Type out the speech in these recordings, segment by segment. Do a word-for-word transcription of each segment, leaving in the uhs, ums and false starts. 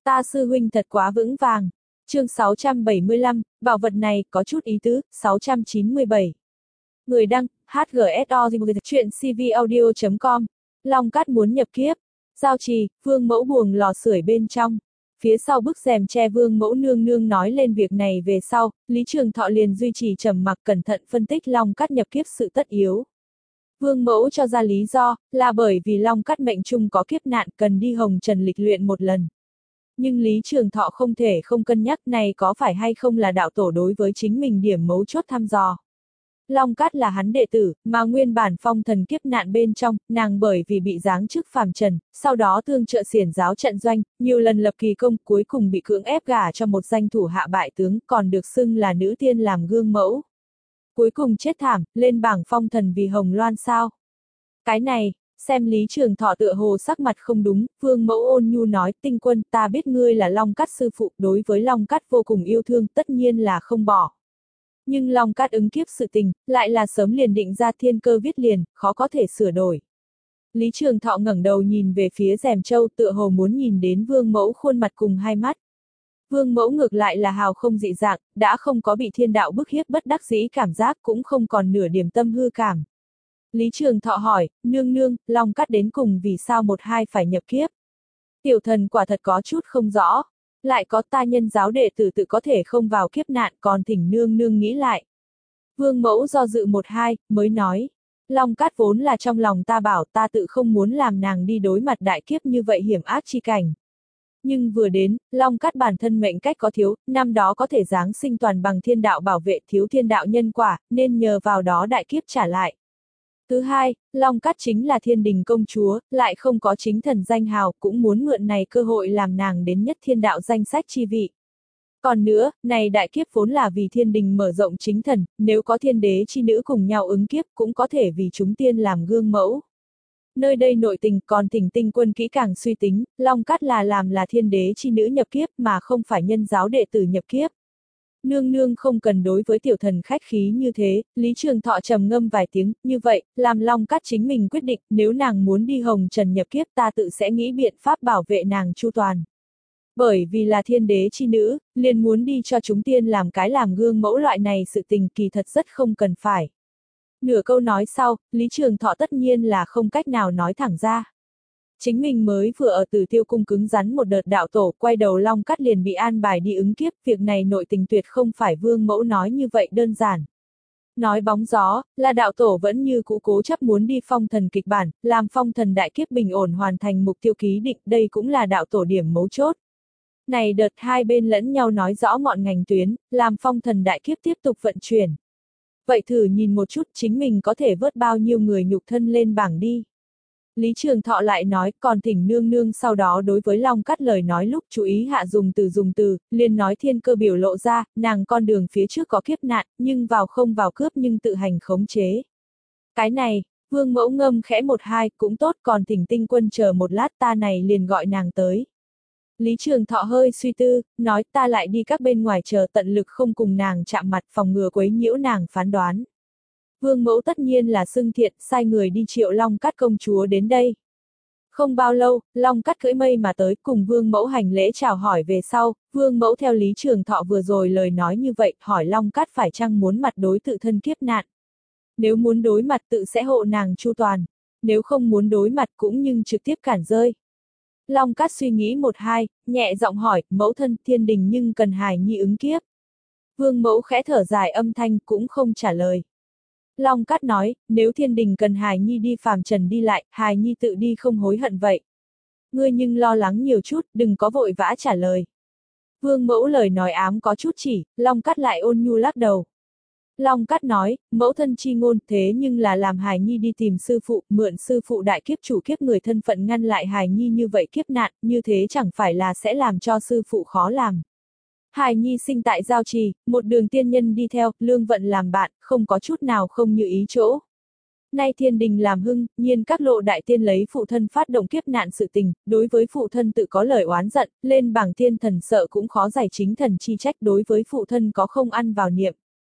Ta sư huynh thật quá vững vàng. Chương sáu trăm bảy mươi lăm, bảo vật này có chút ý tứ. Sáu trăm chín mươi bảy. Người đăng, hát giê ét o chuyện c v audio chấm com. Long Cát muốn nhập kiếp. Giao Trì, Vương Mẫu buồng lò sưởi bên trong. Phía sau bức rèm che Vương Mẫu nương nương nói lên việc này về sau, Lý Trường Thọ liền duy trì trầm mặc cẩn thận phân tích Long Cát nhập kiếp sự tất yếu. Vương Mẫu cho ra lý do, là bởi vì Long Cát mệnh chung có kiếp nạn cần đi hồng trần lịch luyện một lần. Nhưng Lý Trường Thọ không thể không cân nhắc này có phải hay không là đạo tổ đối với chính mình điểm mấu chốt thăm dò. Long Cát là hắn đệ tử, mà nguyên bản phong thần kiếp nạn bên trong, nàng bởi vì bị giáng chức phàm trần, sau đó tương trợ xiển giáo trận doanh, nhiều lần lập kỳ công, cuối cùng bị cưỡng ép gả cho một danh thủ hạ bại tướng, còn được xưng là nữ tiên làm gương mẫu. Cuối cùng chết thảm, lên bảng phong thần vì Hồng Loan sao. Cái này, xem Lý Trường Thọ tựa hồ sắc mặt không đúng, Vương Mẫu ôn nhu nói, Tinh Quân, ta biết ngươi là Long Cát sư phụ, đối với Long Cát vô cùng yêu thương, tất nhiên là không bỏ. Nhưng Long Cát ứng kiếp sự tình, lại là sớm liền định ra thiên cơ viết liền, khó có thể sửa đổi. Lý Trường Thọ ngẩng đầu nhìn về phía rèm châu tựa hồ muốn nhìn đến Vương Mẫu khuôn mặt cùng hai mắt. Vương Mẫu ngược lại là hào không dị dạng, đã không có bị thiên đạo bức hiếp bất đắc dĩ cảm giác cũng không còn nửa điểm tâm hư cảm. Lý Trường Thọ hỏi, nương nương, Long Cát đến cùng vì sao một hai phải nhập kiếp. Tiểu thần quả thật có chút không rõ. Lại có ta nhân giáo đệ tử tự có thể không vào kiếp nạn còn thỉnh nương nương nghĩ lại. Vương Mẫu do dự một hai, mới nói. Long Cát vốn là trong lòng ta bảo ta tự không muốn làm nàng đi đối mặt đại kiếp như vậy hiểm ác chi cảnh. Nhưng vừa đến, Long Cát bản thân mệnh cách có thiếu, năm đó có thể giáng sinh toàn bằng thiên đạo bảo vệ thiếu thiên đạo nhân quả, nên nhờ vào đó đại kiếp trả lại. Thứ hai, Long Cát chính là thiên đình công chúa, lại không có chính thần danh hào, cũng muốn mượn này cơ hội làm nàng đến nhất thiên đạo danh sách chi vị. Còn nữa, này đại kiếp vốn là vì thiên đình mở rộng chính thần, nếu có thiên đế chi nữ cùng nhau ứng kiếp cũng có thể vì chúng tiên làm gương mẫu. Nơi đây nội tình còn thỉnh Tinh Quân kỹ càng suy tính, Long Cát là làm là thiên đế chi nữ nhập kiếp mà không phải nhân giáo đệ tử nhập kiếp. Nương nương không cần đối với tiểu thần khách khí như thế, Lý Trường Thọ trầm ngâm vài tiếng, như vậy, làm Long Cát chính mình quyết định, nếu nàng muốn đi hồng trần nhập kiếp ta tự sẽ nghĩ biện pháp bảo vệ nàng chu toàn. Bởi vì là thiên đế chi nữ, liền muốn đi cho chúng tiên làm cái làm gương mẫu loại này sự tình kỳ thật rất không cần phải. Nửa câu nói sau, Lý Trường Thọ tất nhiên là không cách nào nói thẳng ra. Chính mình mới vừa ở Tử Tiêu cung cứng rắn một đợt đạo tổ, quay đầu Long Cát liền bị an bài đi ứng kiếp, việc này nội tình tuyệt không phải Vương Mẫu nói như vậy đơn giản. Nói bóng gió, là đạo tổ vẫn như cũ cố chấp muốn đi phong thần kịch bản, làm phong thần đại kiếp bình ổn hoàn thành mục tiêu ký định, đây cũng là đạo tổ điểm mấu chốt. Này đợt hai bên lẫn nhau nói rõ ngọn ngành tuyến, làm phong thần đại kiếp tiếp tục vận chuyển. Vậy thử nhìn một chút chính mình có thể vớt bao nhiêu người nhục thân lên bảng đi. Lý Trường Thọ lại nói, còn thỉnh nương nương sau đó đối với Long Cát lời nói lúc chú ý hạ dùng từ dùng từ, liền nói thiên cơ biểu lộ ra, nàng con đường phía trước có kiếp nạn, nhưng vào không vào cướp nhưng tự hành khống chế. Cái này, Vương Mẫu ngâm khẽ một hai, cũng tốt còn thỉnh Tinh Quân chờ một lát ta này liền gọi nàng tới. Lý Trường Thọ hơi suy tư, nói ta lại đi các bên ngoài chờ tận lực không cùng nàng chạm mặt phòng ngừa quấy nhiễu nàng phán đoán. Vương Mẫu tất nhiên là xưng thiện, sai người đi triệu Long Cát công chúa đến đây. Không bao lâu, Long Cát cưỡi mây mà tới cùng Vương Mẫu hành lễ chào hỏi về sau, Vương Mẫu theo Lý Trường Thọ vừa rồi lời nói như vậy, hỏi Long Cát phải chăng muốn mặt đối tự thân kiếp nạn. Nếu muốn đối mặt tự sẽ hộ nàng chu toàn, nếu không muốn đối mặt cũng nhưng trực tiếp cản rơi. Long Cát suy nghĩ một hai, nhẹ giọng hỏi, mẫu thân thiên đình nhưng cần hài nhi ứng kiếp. Vương Mẫu khẽ thở dài âm thanh cũng không trả lời. Long Cát nói, nếu thiên đình cần hài nhi đi phàm trần đi lại, hài nhi tự đi không hối hận vậy. Ngươi nhưng lo lắng nhiều chút, đừng có vội vã trả lời. Vương Mẫu lời nói ám có chút chỉ, Long Cát lại ôn nhu lắc đầu. Long Cát nói, mẫu thân chi ngôn thế nhưng là làm hài nhi đi tìm sư phụ, mượn sư phụ đại kiếp chủ kiếp người thân phận ngăn lại hài nhi như vậy kiếp nạn, như thế chẳng phải là sẽ làm cho sư phụ khó làm. Hài nhi sinh tại Giao Trì, một đường tiên nhân đi theo, lương vận làm bạn, không có chút nào không như ý chỗ. Nay thiên đình làm hưng, nhiên các lộ đại tiên lấy phụ thân phát động kiếp nạn sự tình, đối với phụ thân tự có lời oán giận, lên bảng thiên thần sợ cũng khó giải chính thần chi trách đối với phụ thân có không ăn vào niệm.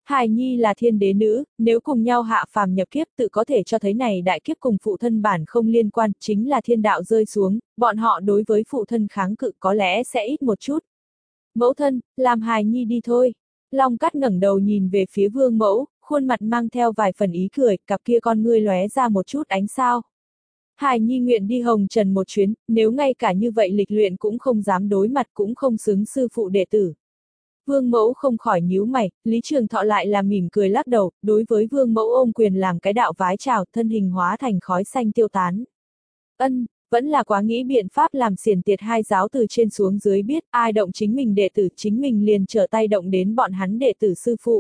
Hài Nhi là thiên đế nữ, nếu cùng nhau hạ phàm nhập kiếp tự có thể cho thấy này đại kiếp cùng phụ thân bản không liên quan, chính là thiên đạo rơi xuống, bọn họ đối với phụ thân kháng cự có lẽ sẽ ít một chút. Mẫu thân, làm Hài Nhi đi thôi. Long Cát ngẩng đầu nhìn về phía vương mẫu, khuôn mặt mang theo vài phần ý cười, cặp kia con ngươi lóe ra một chút ánh sao. Hài Nhi nguyện đi hồng trần một chuyến, nếu ngay cả như vậy lịch luyện cũng không dám đối mặt cũng không xứng sư phụ đệ tử. Vương mẫu không khỏi nhíu mày, Lý Trường Thọ lại là mỉm cười lắc đầu, đối với vương mẫu ôm quyền làm cái đạo vái chào, thân hình hóa thành khói xanh tiêu tán. Ân, vẫn là quá nghĩ biện pháp làm xiển tiệt hai giáo từ trên xuống dưới biết, ai động chính mình đệ tử chính mình liền trở tay động đến bọn hắn đệ tử sư phụ.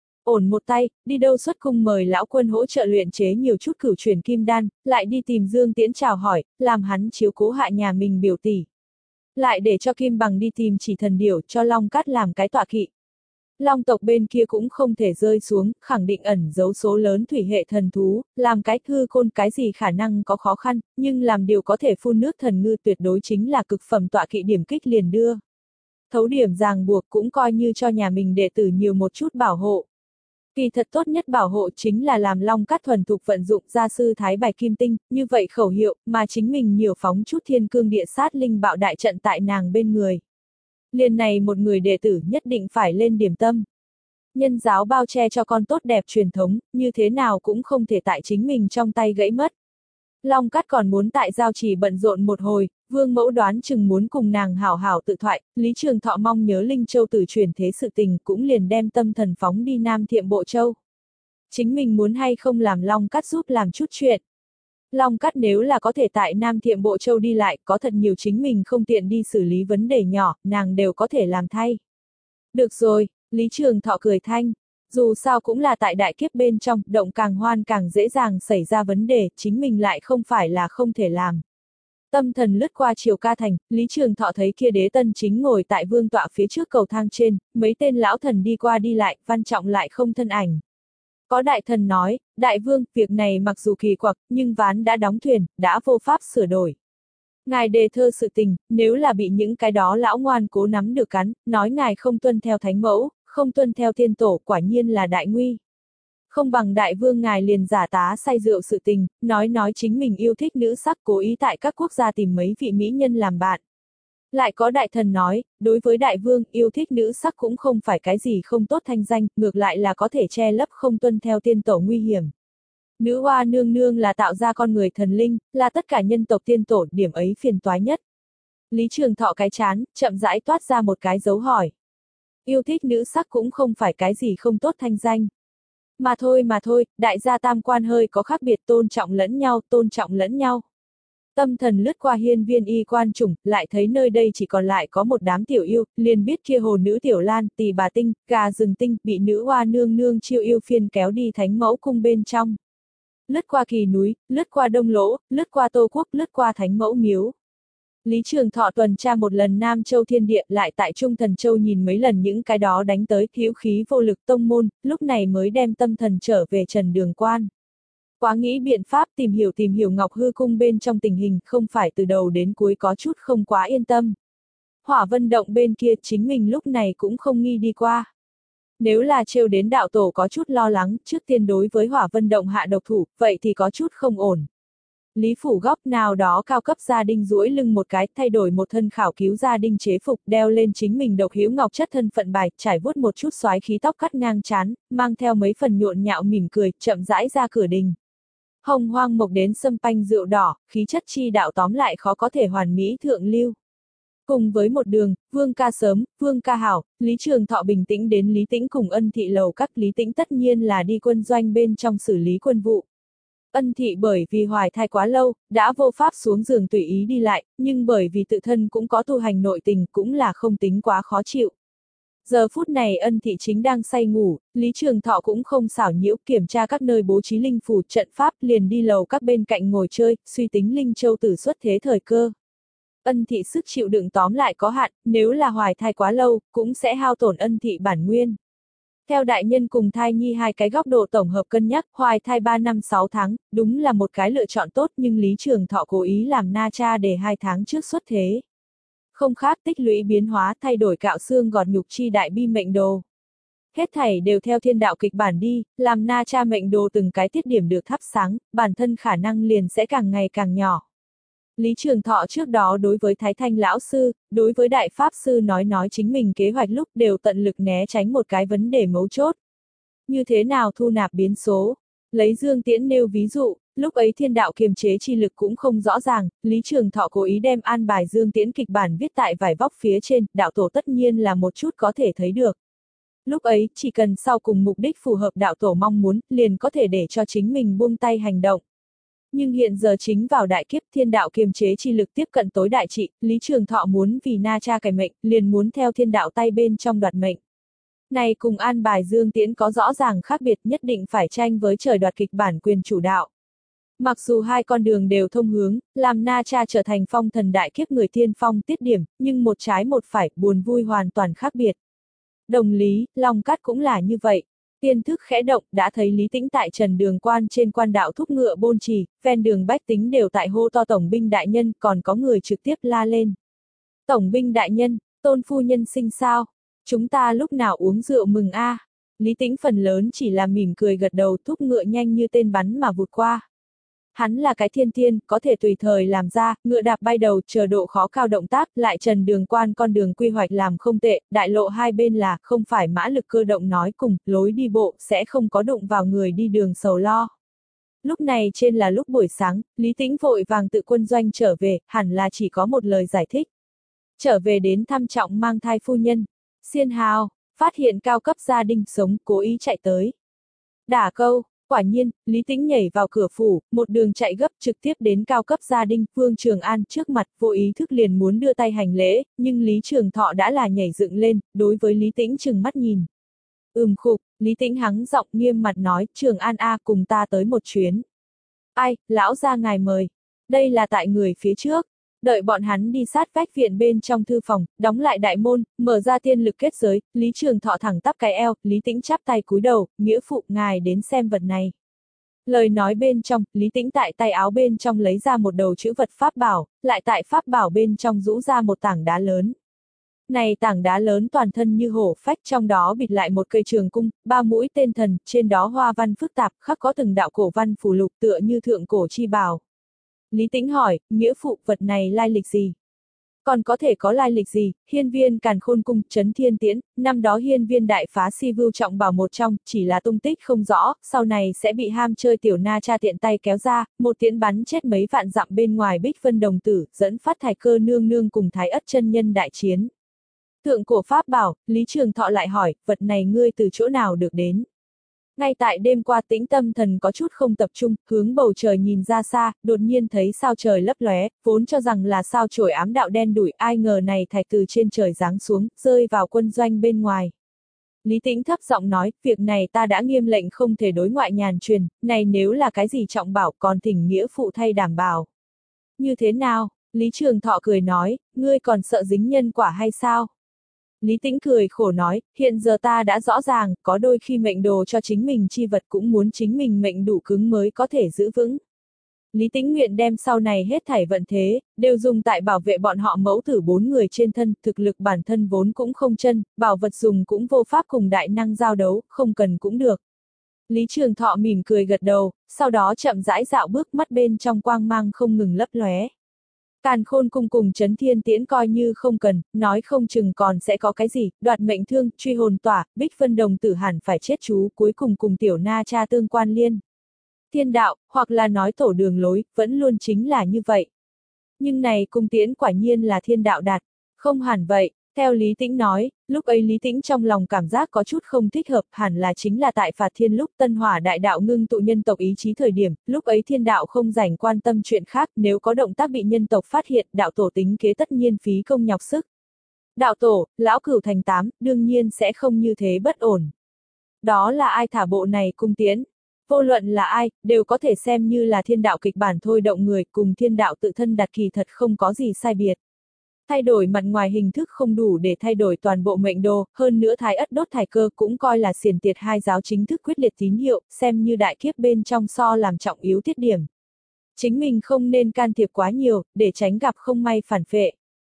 Ổn một tay, đi đâu xuất cung mời lão quân hỗ trợ luyện chế nhiều chút cửu truyền kim đan, lại đi tìm Dương Tiễn chào hỏi, làm hắn chiếu cố hạ nhà mình biểu tỷ. Lại để cho Kim Bằng đi tìm chỉ thần điểu cho Long Cát làm cái tọa kỵ. Long tộc bên kia cũng không thể rơi xuống, khẳng định ẩn giấu số lớn thủy hệ thần thú, làm cái hư côn cái gì khả năng có khó khăn, nhưng làm điều có thể phun nước thần ngư tuyệt đối chính là cực phẩm tọa kỵ điểm kích liền đưa. Thấu điểm ràng buộc cũng coi như cho nhà mình đệ tử nhiều một chút bảo hộ. Kỳ thật tốt nhất bảo hộ chính là làm Long Cát thuần thục vận dụng gia sư thái bài kim tinh, như vậy khẩu hiệu, mà chính mình nhiều phóng chút thiên cương địa sát linh bạo đại trận tại nàng bên người. Liền này một người đệ tử nhất định phải lên điểm tâm. Nhân giáo bao che cho con tốt đẹp truyền thống, như thế nào cũng không thể tại chính mình trong tay gãy mất. Long Cát còn muốn tại giao chỉ bận rộn một hồi, vương mẫu đoán chừng muốn cùng nàng hảo hảo tự thoại, Lý Trường Thọ mong nhớ Linh Châu tử truyền thế sự tình cũng liền đem tâm thần phóng đi Nam Thiệm Bộ Châu. Chính mình muốn hay không làm Long Cát giúp làm chút chuyện. Long Cát nếu là có thể tại Nam Thiệm Bộ Châu đi lại, có thật nhiều chính mình không tiện đi xử lý vấn đề nhỏ, nàng đều có thể làm thay. Được rồi, Lý Trường Thọ cười thanh. Dù sao cũng là tại đại kiếp bên trong, động càng hoan càng dễ dàng xảy ra vấn đề, chính mình lại không phải là không thể làm. Tâm thần lướt qua Triều Ca Thành, Lý Trường Thọ thấy kia đế tân chính ngồi tại vương tọa phía trước cầu thang trên, mấy tên lão thần đi qua đi lại, Văn Trọng lại không thân ảnh. Có đại thần nói, đại vương, việc này mặc dù kỳ quặc, nhưng ván đã đóng thuyền, đã vô pháp sửa đổi. Ngài đề thơ sự tình, nếu là bị những cái đó lão ngoan cố nắm được cắn, nói ngài không tuân theo thánh mẫu, không tuân theo tiên tổ, quả nhiên là đại nguy. Không bằng đại vương ngài liền giả tá say rượu sự tình, nói nói chính mình yêu thích nữ sắc cố ý tại các quốc gia tìm mấy vị mỹ nhân làm bạn. Lại có đại thần nói, đối với đại vương, yêu thích nữ sắc cũng không phải cái gì không tốt thanh danh, ngược lại là có thể che lấp không tuân theo tiên tổ nguy hiểm. Nữ hoa nương nương là tạo ra con người thần linh, là tất cả nhân tộc tiên tổ, điểm ấy phiền toái nhất. Lý Trường Thọ cái chán, chậm rãi toát ra một cái dấu hỏi. Yêu thích nữ sắc cũng không phải cái gì không tốt thanh danh. Mà thôi mà thôi, đại gia tam quan hơi có khác biệt, tôn trọng lẫn nhau, tôn trọng lẫn nhau. Tâm thần lướt qua hiên viên y quan chủng, lại thấy nơi đây chỉ còn lại có một đám tiểu yêu, liền biết kia hồ nữ tiểu lan, tỳ bà tinh, gà rừng tinh, bị nữ hoa nương nương chiêu yêu phiên kéo đi thánh mẫu cung bên trong. Lướt qua kỳ núi, lướt qua đông lỗ, lướt qua tô quốc, lướt qua thánh mẫu miếu. Lý Trường Thọ tuần tra một lần Nam Châu thiên địa, lại tại Trung Thần Châu nhìn mấy lần những cái đó đánh tới, hữu khí vô lực tông môn, lúc này mới đem tâm thần trở về Trần Đường Quan. Quá nghĩ biện pháp tìm hiểu tìm hiểu Ngọc Hư Cung bên trong tình hình, không phải từ đầu đến cuối có chút không quá yên tâm. Hỏa Vân Động bên kia chính mình lúc này cũng không nghi đi qua. Nếu là trêu đến đạo tổ có chút lo lắng, trước tiên đối với Hỏa Vân Động hạ độc thủ, vậy thì có chút không ổn. Lý phủ góc nào đó cao cấp gia đình duỗi lưng một cái, thay đổi một thân khảo cứu gia đình chế phục, đeo lên chính mình độc hữu ngọc chất thân phận bài, trải vuốt một chút xoái khí tóc cắt ngang trán, mang theo mấy phần nhộn nhạo mỉm cười, chậm rãi ra cửa đình. Hồng hoang mộc đến sâm panh rượu đỏ, khí chất chi đạo tóm lại khó có thể hoàn mỹ thượng lưu. Cùng với một đường, Vương Ca sớm, Vương Ca hảo, Lý Trường Thọ bình tĩnh đến Lý Tĩnh cùng Ân Thị lầu các. Lý Tĩnh tất nhiên là đi quân doanh bên trong xử lý quân vụ. Ân Thị bởi vì hoài thai quá lâu, đã vô pháp xuống giường tùy ý đi lại, nhưng bởi vì tự thân cũng có tu hành nội tình cũng là không tính quá khó chịu. Giờ phút này Ân Thị chính đang say ngủ, Lý Trường Thọ cũng không xảo nhiễu, kiểm tra các nơi bố trí linh phủ trận pháp, liền đi lầu các bên cạnh ngồi chơi, suy tính Linh Châu tử xuất thế thời cơ. Ân Thị sức chịu đựng tóm lại có hạn, nếu là hoài thai quá lâu, cũng sẽ hao tổn Ân Thị bản nguyên. Theo đại nhân cùng thai nhi hai cái góc độ tổng hợp cân nhắc, hoài thai ba năm sáu tháng, đúng là một cái lựa chọn tốt, nhưng Lý Trường Thọ cố ý làm na cha để hai tháng trước xuất thế. Không khác tích lũy biến hóa, thay đổi cạo xương gọt nhục chi đại bi mệnh đồ. Hết thảy đều theo thiên đạo kịch bản đi, làm na cha mệnh đồ từng cái tiết điểm được thắp sáng, bản thân khả năng liền sẽ càng ngày càng nhỏ. Lý Trường Thọ trước đó đối với Thái Thanh lão sư, đối với Đại Pháp sư nói nói chính mình kế hoạch lúc đều tận lực né tránh một cái vấn đề mấu chốt. Như thế nào thu nạp biến số? Lấy Dương Tiễn nêu ví dụ, lúc ấy thiên đạo kiềm chế chi lực cũng không rõ ràng, Lý Trường Thọ cố ý đem an bài Dương Tiễn kịch bản viết tại vải vóc phía trên, đạo tổ tất nhiên là một chút có thể thấy được. Lúc ấy, chỉ cần sau cùng mục đích phù hợp đạo tổ mong muốn, liền có thể để cho chính mình buông tay hành động. Nhưng hiện giờ chính vào đại kiếp thiên đạo kiềm chế chi lực tiếp cận tối đại trị, Lý Trường Thọ muốn vì na cha cải mệnh, liền muốn theo thiên đạo tay bên trong đoạt mệnh. Này cùng an bài Dương Tiễn có rõ ràng khác biệt, nhất định phải tranh với trời đoạt kịch bản quyền chủ đạo. Mặc dù hai con đường đều thông hướng, làm na cha trở thành phong thần đại kiếp người tiên phong tiết điểm, nhưng một trái một phải, buồn vui hoàn toàn khác biệt. Đồng lý, Long Cát cũng là như vậy. Tiên thức khẽ động, đã thấy Lý Tĩnh tại trần đường quan trên quan đạo thúc ngựa bôn trì, ven đường bách tính đều tại hô to tổng binh đại nhân, còn có người trực tiếp la lên. Tổng binh đại nhân, Tôn phu nhân sinh sao? Chúng ta lúc nào uống rượu mừng a? À? Lý Tĩnh phần lớn chỉ là mỉm cười gật đầu, thúc ngựa nhanh như tên bắn mà vụt qua. Hắn là cái thiên tiên, có thể tùy thời làm ra, ngựa đạp bay đầu, chờ độ khó cao động tác, lại trần đường quan con đường quy hoạch làm không tệ, đại lộ hai bên là, không phải mã lực cơ động nói cùng, lối đi bộ, sẽ không có đụng vào người đi đường sầu lo. Lúc này trên là lúc buổi sáng, Lý Tĩnh vội vàng tự quân doanh trở về, hẳn là chỉ có một lời giải thích. Trở về đến thăm trọng mang thai phu nhân, Xiên Hào, phát hiện cao cấp gia đình sống, cố ý chạy tới. Đả câu. Quả nhiên, Lý Tĩnh nhảy vào cửa phủ, một đường chạy gấp trực tiếp đến cao cấp gia đình, Vương Trường An trước mặt, vô ý thức liền muốn đưa tay hành lễ, nhưng Lý Trường Thọ đã là nhảy dựng lên, đối với Lý Tĩnh trừng mắt nhìn. Ừm khục, Lý Tĩnh hắng giọng nghiêm mặt nói, Trường An a cùng ta tới một chuyến. Ai, lão gia ngài mời. Đây là tại người phía trước. Đợi bọn hắn đi sát vách viện bên trong thư phòng, đóng lại đại môn, mở ra tiên lực kết giới, Lý Trường Thọ thẳng tắp cái eo, Lý Tĩnh chắp tay cúi đầu, nghĩa phụ ngài đến xem vật này. Lời nói bên trong, Lý Tĩnh tại tay áo bên trong lấy ra một đầu chữ vật pháp bảo, lại tại pháp bảo bên trong rũ ra một tảng đá lớn. Này tảng đá lớn toàn thân như hổ phách, trong đó bịt lại một cây trường cung, ba mũi tên thần, trên đó hoa văn phức tạp, khắc có từng đạo cổ văn phù lục tựa như thượng cổ chi bào. Lý Tĩnh hỏi, nghĩa phụ, vật này lai lịch gì? Còn có thể có lai lịch gì? Hiên viên Càn Khôn cung, Trấn Thiên Tiễn, năm đó hiên viên đại phá si vưu trọng bảo một trong, chỉ là tung tích không rõ, sau này sẽ bị ham chơi tiểu na cha tiện tay kéo ra, một tiễn bắn chết mấy vạn dặm bên ngoài Bích Vân đồng tử, dẫn phát Thái Cơ nương nương cùng Thái Ất chân nhân đại chiến. Thượng cổ pháp bảo, Lý Trường Thọ lại hỏi, vật này ngươi từ chỗ nào được đến? Ngay tại đêm qua Tĩnh tâm thần có chút không tập trung, hướng bầu trời nhìn ra xa, đột nhiên thấy sao trời lấp lóe, vốn cho rằng là sao chổi ám đạo đen đủi, ai ngờ này thạch từ trên trời giáng xuống, rơi vào quân doanh bên ngoài. Lý Tĩnh thấp giọng nói, việc này ta đã nghiêm lệnh không thể đối ngoại nhàn truyền, này nếu là cái gì trọng bảo còn thỉnh nghĩa phụ thay đảm bảo. Như thế nào? Lý Trường Thọ cười nói, ngươi còn sợ dính nhân quả hay sao? Lý Tĩnh cười khổ nói, hiện giờ ta đã rõ ràng, có đôi khi mệnh đồ cho chính mình chi vật cũng muốn chính mình mệnh đủ cứng mới có thể giữ vững. Lý Tĩnh nguyện đem sau này hết thảy vận thế, đều dùng tại bảo vệ bọn họ mẫu tử bốn người trên thân, thực lực bản thân vốn cũng không chân, bảo vật dùng cũng vô pháp cùng đại năng giao đấu, không cần cũng được. Lý Trường Thọ mỉm cười gật đầu, sau đó chậm rãi dạo bước mắt bên trong quang mang không ngừng lấp lóe. Càn Khôn cung cùng Trấn Thiên Tiễn coi như không cần, nói không chừng còn sẽ có cái gì, đoạt mệnh thương, truy hồn tỏa, Bích Vân đồng tử hẳn phải chết chú, cuối cùng cùng tiểu na cha tương quan liên. Thiên đạo, hoặc là nói tổ đường lối, vẫn luôn chính là như vậy. Nhưng này cung tiễn quả nhiên là thiên đạo đạt, không hẳn vậy. Theo Lý Tĩnh nói, lúc ấy Lý Tĩnh trong lòng cảm giác có chút không thích hợp, hẳn là chính là tại Phạt Thiên lúc Tân Hỏa đại đạo ngưng tụ nhân tộc ý chí thời điểm, lúc ấy thiên đạo không rảnh quan tâm chuyện khác, nếu có động tác bị nhân tộc phát hiện, đạo tổ tính kế tất nhiên phí công nhọc sức. Đạo tổ, lão cửu thành tám, đương nhiên sẽ không như thế bất ổn. Đó là ai thả bộ này cung tiễn? Vô luận là ai, đều có thể xem như là thiên đạo kịch bản thôi động người, cùng thiên đạo tự thân đặt kỳ thật không có gì sai biệt. Thay đổi mặt ngoài hình thức không đủ để thay đổi toàn bộ mệnh đồ, hơn nữa Thái Ất đốt Thái Cơ cũng coi là xiển tiệt hai giáo chính thức quyết liệt tín hiệu, xem như đại kiếp bên trong so làm trọng yếu tiết điểm. Chính mình không nên can thiệp quá nhiều, để tránh gặp không may phản phệ.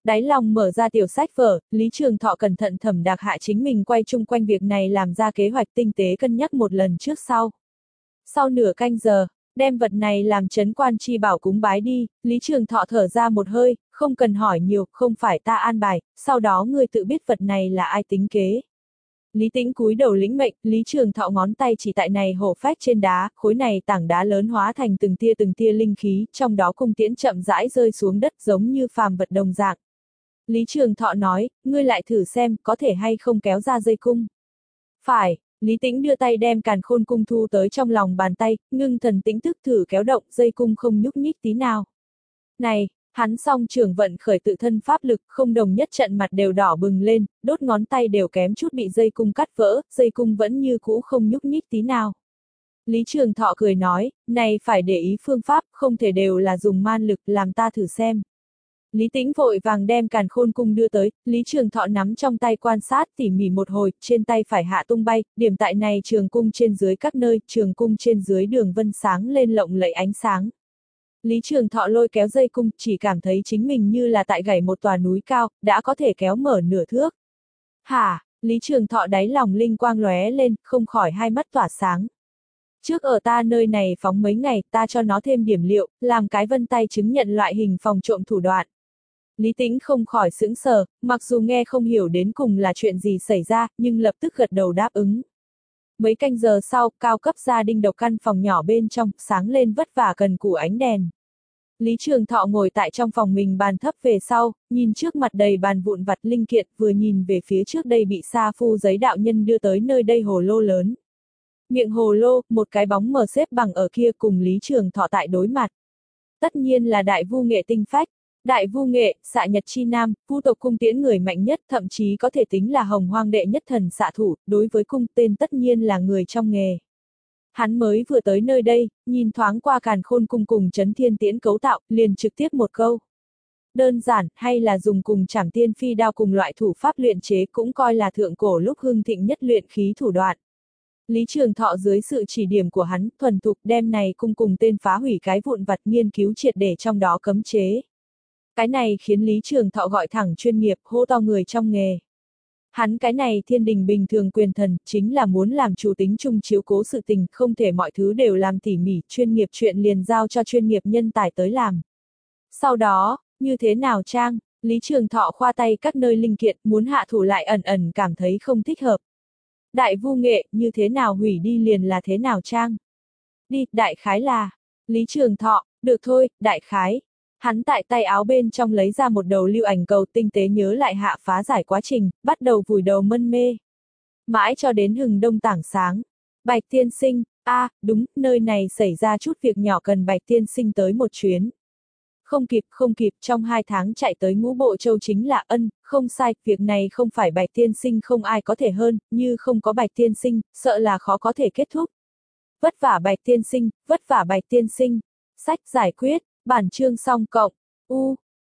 Đáy lòng mở ra tiểu sách vở, Lý Trường Thọ cẩn thận thẩm đạc hạ chính mình quay chung quanh việc này làm ra kế hoạch tinh tế cân nhắc một lần trước sau. Sau nửa canh giờ, đem vật này làm trấn quan chi bảo cúng bái đi, Lý Trường Thọ thở ra một hơi, không cần hỏi nhiều, không phải ta an bài, sau đó ngươi tự biết vật này là ai tính kế. Lý Tĩnh cúi đầu lĩnh mệnh, Lý Trường Thọ ngón tay chỉ tại này hổ phách trên đá, khối này tảng đá lớn hóa thành từng tia từng tia linh khí, trong đó cung tiễn chậm rãi rơi xuống đất giống như phàm vật đồng dạng. Lý Trường Thọ nói, ngươi lại thử xem, có thể hay không kéo ra dây cung. Phải, Lý Tĩnh đưa tay đem càn khôn cung thu tới trong lòng bàn tay, ngưng thần tĩnh thức thử kéo động, dây cung không nhúc nhích tí nào. Này, hắn song trường vận khởi tự thân pháp lực, không đồng nhất trận mặt đều đỏ bừng lên, đốt ngón tay đều kém chút bị dây cung cắt vỡ, dây cung vẫn như cũ không nhúc nhích tí nào. Lý Trường Thọ cười nói, này phải để ý phương pháp, không thể đều là dùng man lực, làm ta thử xem. Lý Tĩnh vội vàng đem càn khôn cung đưa tới, Lý Trường Thọ nắm trong tay quan sát tỉ mỉ một hồi, trên tay phải hạ tung bay, điểm tại này trường cung trên dưới các nơi, trường cung trên dưới đường vân sáng lên lộng lẫy ánh sáng. Lý Trường Thọ lôi kéo dây cung, chỉ cảm thấy chính mình như là tại gảy một tòa núi cao, đã có thể kéo mở nửa thước. Hả, Lý Trường Thọ đáy lòng linh quang lóe lên, không khỏi hai mắt tỏa sáng. Trước ở ta nơi này phóng mấy ngày, ta cho nó thêm điểm liệu, làm cái vân tay chứng nhận loại hình phòng trộm thủ đoạn. Lý Tĩnh không khỏi sững sờ, mặc dù nghe không hiểu đến cùng là chuyện gì xảy ra, nhưng lập tức gật đầu đáp ứng. Mấy canh giờ sau, cao cấp gia đình độc căn phòng nhỏ bên trong, sáng lên vất vả cần cù ánh đèn. Lý Trường Thọ ngồi tại trong phòng mình bàn thấp về sau, nhìn trước mặt đầy bàn vụn vặt linh kiện, vừa nhìn về phía trước đây bị sa phu giấy đạo nhân đưa tới nơi đây hồ lô lớn. Miệng hồ lô, một cái bóng mờ xếp bằng ở kia cùng Lý Trường Thọ tại đối mặt. Tất nhiên là đại vu nghệ tinh phách. Đại vu nghệ, xạ nhật chi nam, vu tộc cung tiễn người mạnh nhất, thậm chí có thể tính là hồng hoang đệ nhất thần xạ thủ, đối với cung tên tất nhiên là người trong nghề. Hắn mới vừa tới nơi đây, nhìn thoáng qua càn khôn cung cùng chấn thiên tiễn cấu tạo, liền trực tiếp một câu. Đơn giản, hay là dùng cùng trảm tiên phi đao cùng loại thủ pháp luyện chế cũng coi là thượng cổ lúc hưng thịnh nhất luyện khí thủ đoạn. Lý Trường Thọ dưới sự chỉ điểm của hắn, thuần thục đem này cung cùng tên phá hủy cái vụn vặt nghiên cứu triệt để trong đó cấm chế. Cái này khiến Lý Trường Thọ gọi thẳng chuyên nghiệp, hô to người trong nghề. Hắn cái này thiên đình bình thường quyền thần, chính là muốn làm chủ tính chung chiếu cố sự tình, không thể mọi thứ đều làm tỉ mỉ, chuyên nghiệp chuyện liền giao cho chuyên nghiệp nhân tài tới làm. Sau đó, như thế nào trang, Lý Trường Thọ khoa tay các nơi linh kiện, muốn hạ thủ lại ẩn ẩn cảm thấy không thích hợp. Đại vu nghệ, như thế nào hủy đi liền là thế nào trang. Đi, đại khái là, Lý Trường Thọ, được thôi, đại khái. Hắn tại tay áo bên trong lấy ra một đầu lưu ảnh cầu tinh tế nhớ lại hạ phá giải quá trình, bắt đầu vùi đầu mân mê. Mãi cho đến hừng đông tảng sáng. Bạch tiên sinh, a à, đúng, nơi này xảy ra chút việc nhỏ cần Bạch tiên sinh tới một chuyến. Không kịp, không kịp, trong hai tháng chạy tới Ngũ Bộ Châu chính là ân, không sai, việc này không phải Bạch tiên sinh không ai có thể hơn, như không có Bạch tiên sinh, sợ là khó có thể kết thúc. Vất vả Bạch tiên sinh, vất vả Bạch tiên sinh. Sách giải quyết. Bản chương xong cộng, u,